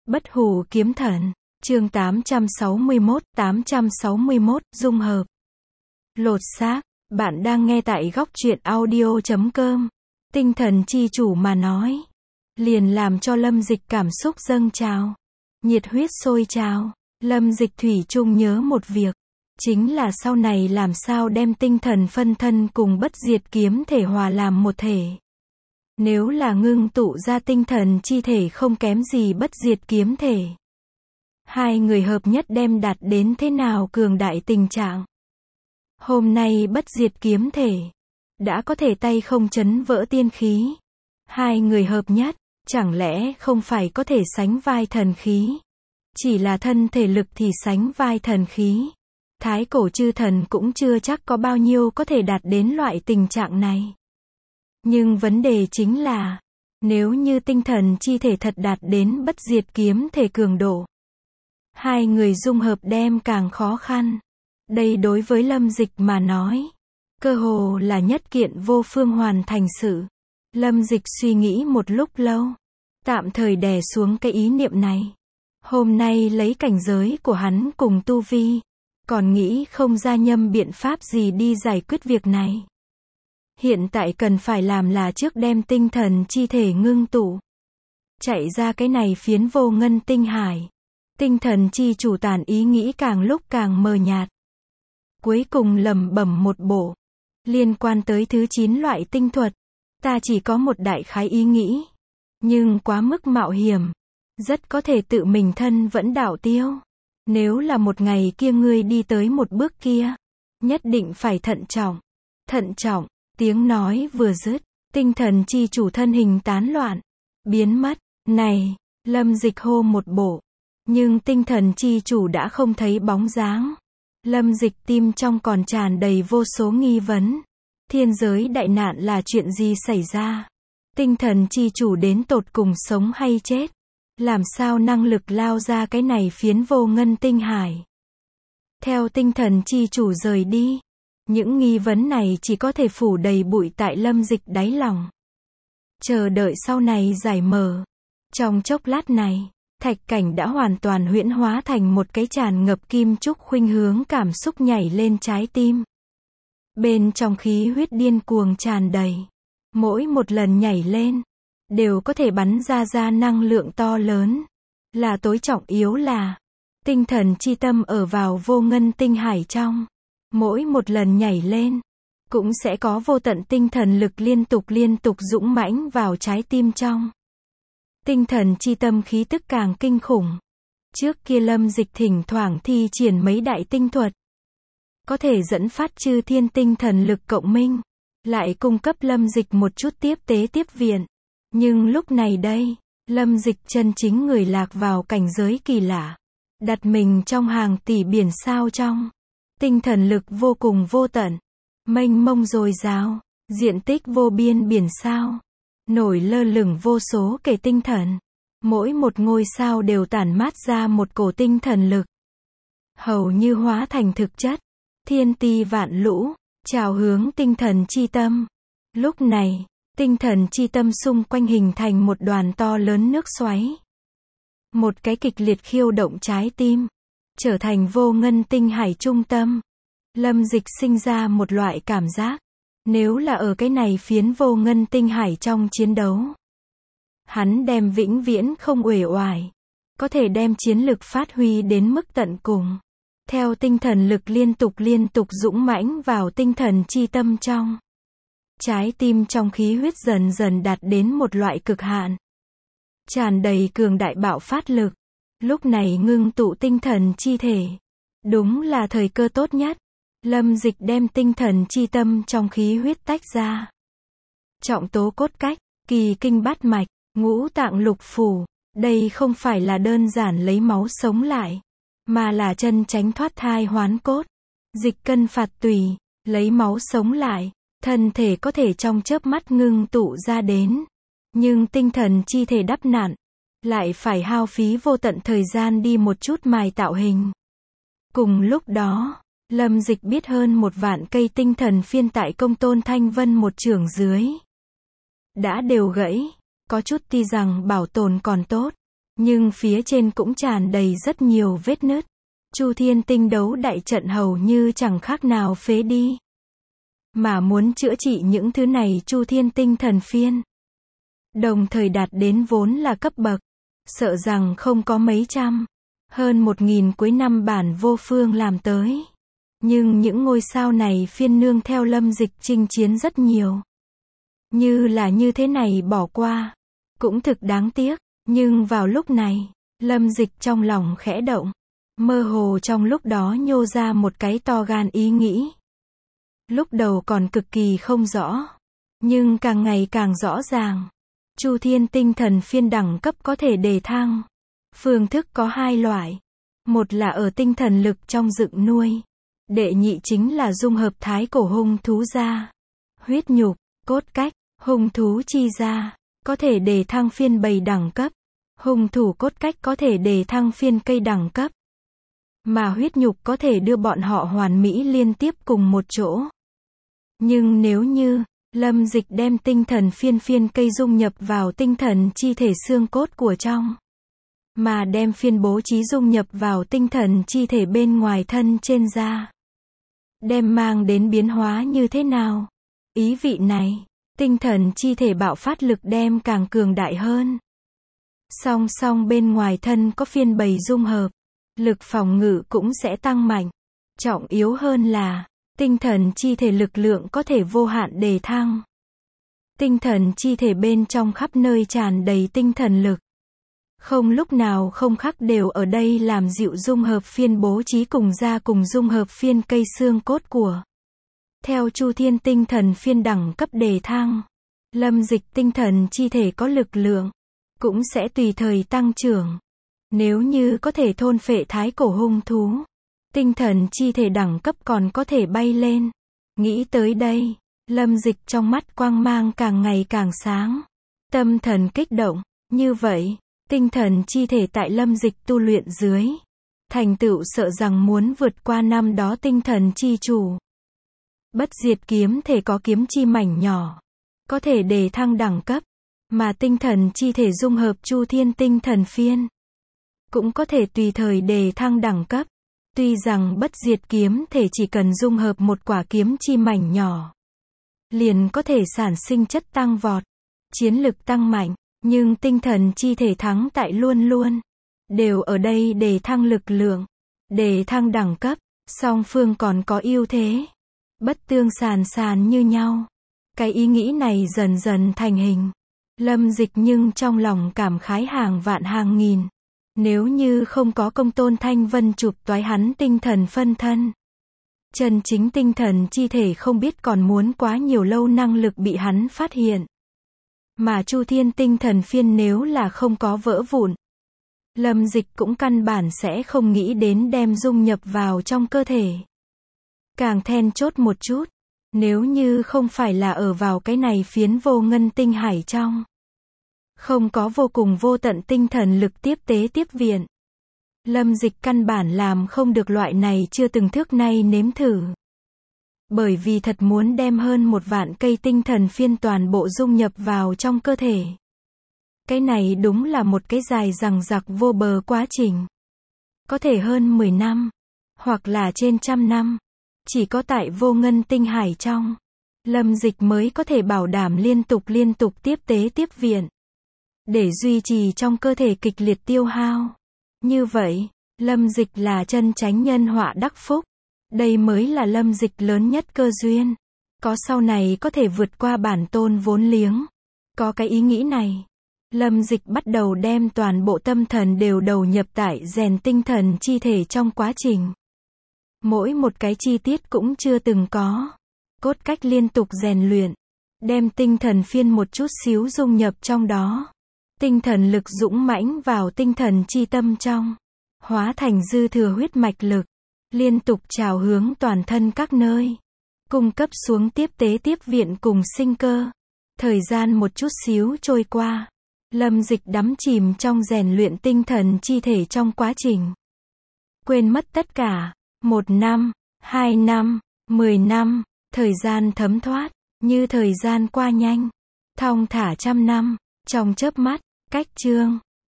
Bất hủ kiếm thần, chương 861, dung hợp. Lột xác, bạn đang nghe tại góc truyện audio.com. Tinh thần chi chủ mà nói, liền làm cho Lâm Dịch cảm xúc dâng trào, nhiệt huyết sôi trào. Lâm Dịch thủy chung nhớ một việc, chính là sau này làm sao đem tinh thần phân thân cùng bất diệt kiếm thể hòa làm một thể. Nếu là ngưng tụ ra tinh thần chi thể không kém gì bất diệt kiếm thể, hai người hợp nhất đem đạt đến thế nào cường đại tình trạng. Hôm nay bất diệt kiếm thể đã có thể tay không chấn vỡ tiên khí, hai người hợp nhất, chẳng lẽ không phải có thể sánh vai thần khí? Chỉ là thân thể lực thì sánh vai thần khí. Thái cổ chư thần cũng chưa chắc có bao nhiêu có thể đạt đến loại tình trạng này. Nhưng vấn đề chính là, nếu như tinh thần chi thể thật đạt đến bất diệt kiếm thể cường độ, hai người dung hợp đem càng khó khăn. Đây đối với Lâm Dịch mà nói, cơ hồ là nhất kiện vô phương hoàn thành sự. Lâm Dịch suy nghĩ một lúc lâu, tạm thời đè xuống cái ý niệm này. Hôm nay lấy cảnh giới của hắn cùng tu vi, còn nghĩ không ra nhâm biện pháp gì đi giải quyết việc này. Hiện tại cần phải làm là trước đem tinh thần chi thể ngưng tụ, chạy ra cái này phiến vô ngân tinh hải. Tinh thần chi chủ tàn ý nghĩ càng lúc càng mờ nhạt. Cuối cùng lẩm bẩm một bộ, liên quan tới thứ 9 loại tinh thuật, ta chỉ có một đại khái ý nghĩ, nhưng quá mức mạo hiểm, rất có thể tự mình thân vẫn đạo tiêu. Nếu là một ngày kia ngươi đi tới một bước kia, nhất định phải thận trọng. Thận trọng, tiếng nói vừa dứt, tinh thần chi chủ thân hình tán loạn, biến mất. Này, Lâm Dịch hô một bộ, nhưng tinh thần chi chủ đã không thấy bóng dáng. Lâm Dịch tim trong còn tràn đầy vô số nghi vấn. Thiên giới đại nạn là chuyện gì xảy ra? Tinh thần chi chủ đến tột cùng sống hay chết? Làm sao năng lực lao ra cái này phiến vô ngân tinh hải? Theo tinh thần chi chủ rời đi, những nghi vấn này chỉ có thể phủ đầy bụi tại Lâm Dịch đáy lòng. Chờ đợi sau này giải mở. Trong chốc lát này, thạch cảnh đã hoàn toàn huyễn hóa thành một cái tràn ngập kim trúc khuynh hướng cảm xúc nhảy lên trái tim. Bên trong khí huyết điên cuồng tràn đầy. Mỗi một lần nhảy lên, đều có thể bắn ra năng lượng to lớn. Là tối trọng yếu là, tinh thần chi tâm ở vào vô ngân tinh hải trong. Mỗi một lần nhảy lên, cũng sẽ có vô tận tinh thần lực liên tục dũng mãnh vào trái tim trong. Tinh thần chi tâm khí tức càng kinh khủng. Trước kia Lâm Dịch thỉnh thoảng thi triển mấy đại tinh thuật, có thể dẫn phát chư thiên tinh thần lực cộng minh, lại cung cấp Lâm Dịch một chút tiếp tế tiếp viện. Nhưng lúc này đây, Lâm Dịch chân chính người lạc vào cảnh giới kỳ lạ, đặt mình trong hàng tỷ biển sao trong. Tinh thần lực vô cùng vô tận, mênh mông dồi dào, diện tích vô biên biển sao, nổi lơ lửng vô số kể tinh thần. Mỗi một ngôi sao đều tản mát ra một cổ tinh thần lực, hầu như hóa thành thực chất. Thiên ti vạn lũ, trào hướng tinh thần chi tâm. Lúc này, tinh thần chi tâm xung quanh hình thành một đoàn to lớn nước xoáy. Một cái kịch liệt khiêu động trái tim, trở thành vô ngân tinh hải trung tâm. Lâm Dịch sinh ra một loại cảm giác, nếu là ở cái này phiến vô ngân tinh hải trong chiến đấu, hắn đem vĩnh viễn không uể oải, có thể đem chiến lực phát huy đến mức tận cùng. Theo tinh thần lực liên tục dũng mãnh vào tinh thần chi tâm trong. Trái tim trong khí huyết dần dần đạt đến một loại cực hạn, tràn đầy cường đại bạo phát lực. Lúc này ngưng tụ tinh thần chi thể, đúng là thời cơ tốt nhất. Lâm Dịch đem tinh thần chi tâm trong khí huyết tách ra. Trọng tố cốt cách, kỳ kinh bát mạch, ngũ tạng lục phủ, đây không phải là đơn giản lấy máu sống lại, mà là chân chánh thoát thai hoán cốt, dịch cân phạt tùy, lấy máu sống lại. Thân thể có thể trong chớp mắt ngưng tụ ra đến, nhưng tinh thần chi thể đắp nặn, lại phải hao phí vô tận thời gian đi một chút mài tạo hình. Cùng lúc đó, Lâm Dịch biết hơn 1 vạn cây tinh thần phiên tại công tôn Thanh Vân một chưởng dưới đã đều gãy, có chút tuy rằng bảo tồn còn tốt, Nhưng phía trên cũng tràn đầy rất nhiều vết nứt. Chu Thiên Tinh đấu đại trận hầu như chẳng khác nào phế đi. Mà muốn chữa trị những thứ này Chu Thiên Tinh thần phiên, đồng thời đạt đến vốn là cấp bậc, sợ rằng không có mấy trăm, hơn 1000 cuối năm bản vô phương làm tới. Nhưng những ngôi sao này phiên nương theo Lâm Dịch chinh chiến rất nhiều. Như là như thế này bỏ qua, cũng thực đáng tiếc. Nhưng vào lúc này, Lâm Dịch trong lòng khẽ động. Mơ hồ trong lúc đó nhô ra một cái to gan ý nghĩ. Lúc đầu còn cực kỳ không rõ, nhưng càng ngày càng rõ ràng. Chu Thiên Tinh thần phiên đẳng cấp có thể đề thăng. Phương thức có hai loại. Một là ở tinh thần lực trong dựng nuôi. Đệ nhị chính là dung hợp thái cổ hung thú ra. Huyết nhục, cốt cách, hung thú chi ra, có thể đề thăng phiên bầy đẳng cấp. Hung thủ cốt cách có thể đề thăng phiên cây đẳng cấp. Mà huyết nhục có thể đưa bọn họ hoàn mỹ liên tiếp cùng một chỗ. Nhưng nếu như Lâm Dịch đem tinh thần phiên cây dung nhập vào tinh thần chi thể xương cốt của trong, mà đem phiên bố trí dung nhập vào tinh thần chi thể bên ngoài thân trên da, đem mang đến biến hóa như thế nào? Ý vị này, tinh thần chi thể bạo phát lực đem càng cường đại hơn. Song song bên ngoài thân có phiên bầy dung hợp, lực phòng ngự cũng sẽ tăng mạnh. Trọng yếu hơn là, tinh thần chi thể lực lượng có thể vô hạn đề thăng. Tinh thần chi thể bên trong khắp nơi tràn đầy tinh thần lực. Không lúc nào không khắc đều ở đây làm dịu dung hợp phiên bố trí cùng da cùng dung hợp phiên cây xương cốt của. Theo Chu Thiên tinh thần phiên đẳng cấp đề thăng, Lâm Dịch tinh thần chi thể có lực lượng, cũng sẽ tùy thời tăng trưởng. Nếu như có thể thôn phệ thái cổ hung thú, tinh thần chi thể đẳng cấp còn có thể bay lên. Nghĩ tới đây, Lâm Dịch trong mắt quang mang càng ngày càng sáng. Tâm thần kích động, như vậy, tinh thần chi thể tại Lâm Dịch tu luyện dưới, thành tựu sợ rằng muốn vượt qua năm đó tinh thần chi chủ. Bất diệt kiếm thể có kiếm chi mảnh nhỏ, có thể đề thăng đẳng cấp, mà tinh thần chi thể dung hợp Chu Thiên tinh thần phiên, cũng có thể tùy thời đề thăng đẳng cấp. Tuy rằng bất diệt kiếm thể chỉ cần dung hợp một quả kiếm chi mảnh nhỏ, liền có thể sản sinh chất tăng vọt, chiến lực tăng mạnh, nhưng tinh thần chi thể thắng tại luôn luôn, đều ở đây đề thăng lực lượng, đề thăng đẳng cấp, song phương còn có ưu thế. Bất tương sàn như nhau. Cái ý nghĩ này dần dần thành hình. Lâm Dịch nhưng trong lòng cảm khái hàng vạn hàng nghìn. Nếu như không có công tôn Thanh Vân chụp toái hắn tinh thần phân thân, chân chính tinh thần chi thể không biết còn muốn quá nhiều lâu năng lực bị hắn phát hiện. Mà Chu Thiên tinh thần phiên nếu là không có vỡ vụn, Lâm Dịch cũng căn bản sẽ không nghĩ đến đem dung nhập vào trong cơ thể. Càng then chốt một chút, nếu như không phải là ở vào cái này phiến vô ngân tinh hải trong, không có vô cùng vô tận tinh thần lực tiếp tế tiếp viện, Lâm Dịch căn bản làm không được loại này chưa từng trước nay nếm thử. Bởi vì thật muốn đem hơn 1.000 cây tinh thần phiên toàn bộ dung nhập vào trong cơ thể. Cái này đúng là một cái dài dằng dặc vô bờ quá trình. Có thể hơn 10 năm, hoặc là trên 100 năm. Chỉ có tại vô ngân tinh hải trong, Lâm Dịch mới có thể bảo đảm liên tục tiếp tế tiếp viện, để duy trì trong cơ thể kịch liệt tiêu hao. Như vậy, Lâm Dịch là chân chánh nhân họa đắc phúc. Đây mới là Lâm Dịch lớn nhất cơ duyên. Có sau này có thể vượt qua bản tôn vốn liếng. Có cái ý nghĩ này, Lâm Dịch bắt đầu đem toàn bộ tâm thần đều đầu nhập tại rèn tinh thần chi thể trong quá trình. Mỗi một cái chi tiết cũng chưa từng có. Cốt cách liên tục rèn luyện, đem tinh thần phiên một chút xíu dung nhập trong đó. Tinh thần lực dũng mãnh vào tinh thần chi tâm trong, hóa thành dư thừa huyết mạch lực, liên tục trào hướng toàn thân các nơi, cung cấp xuống tiếp tế tiếp viện cùng sinh cơ. Thời gian một chút xíu trôi qua, Lâm Dịch đắm chìm trong rèn luyện tinh thần chi thể trong quá trình, quên mất tất cả. 1 năm, 2 năm, 10 năm, thời gian thấm thoát, như thời gian qua nhanh, thong thả 100 năm, trong chớp mắt. Cách chương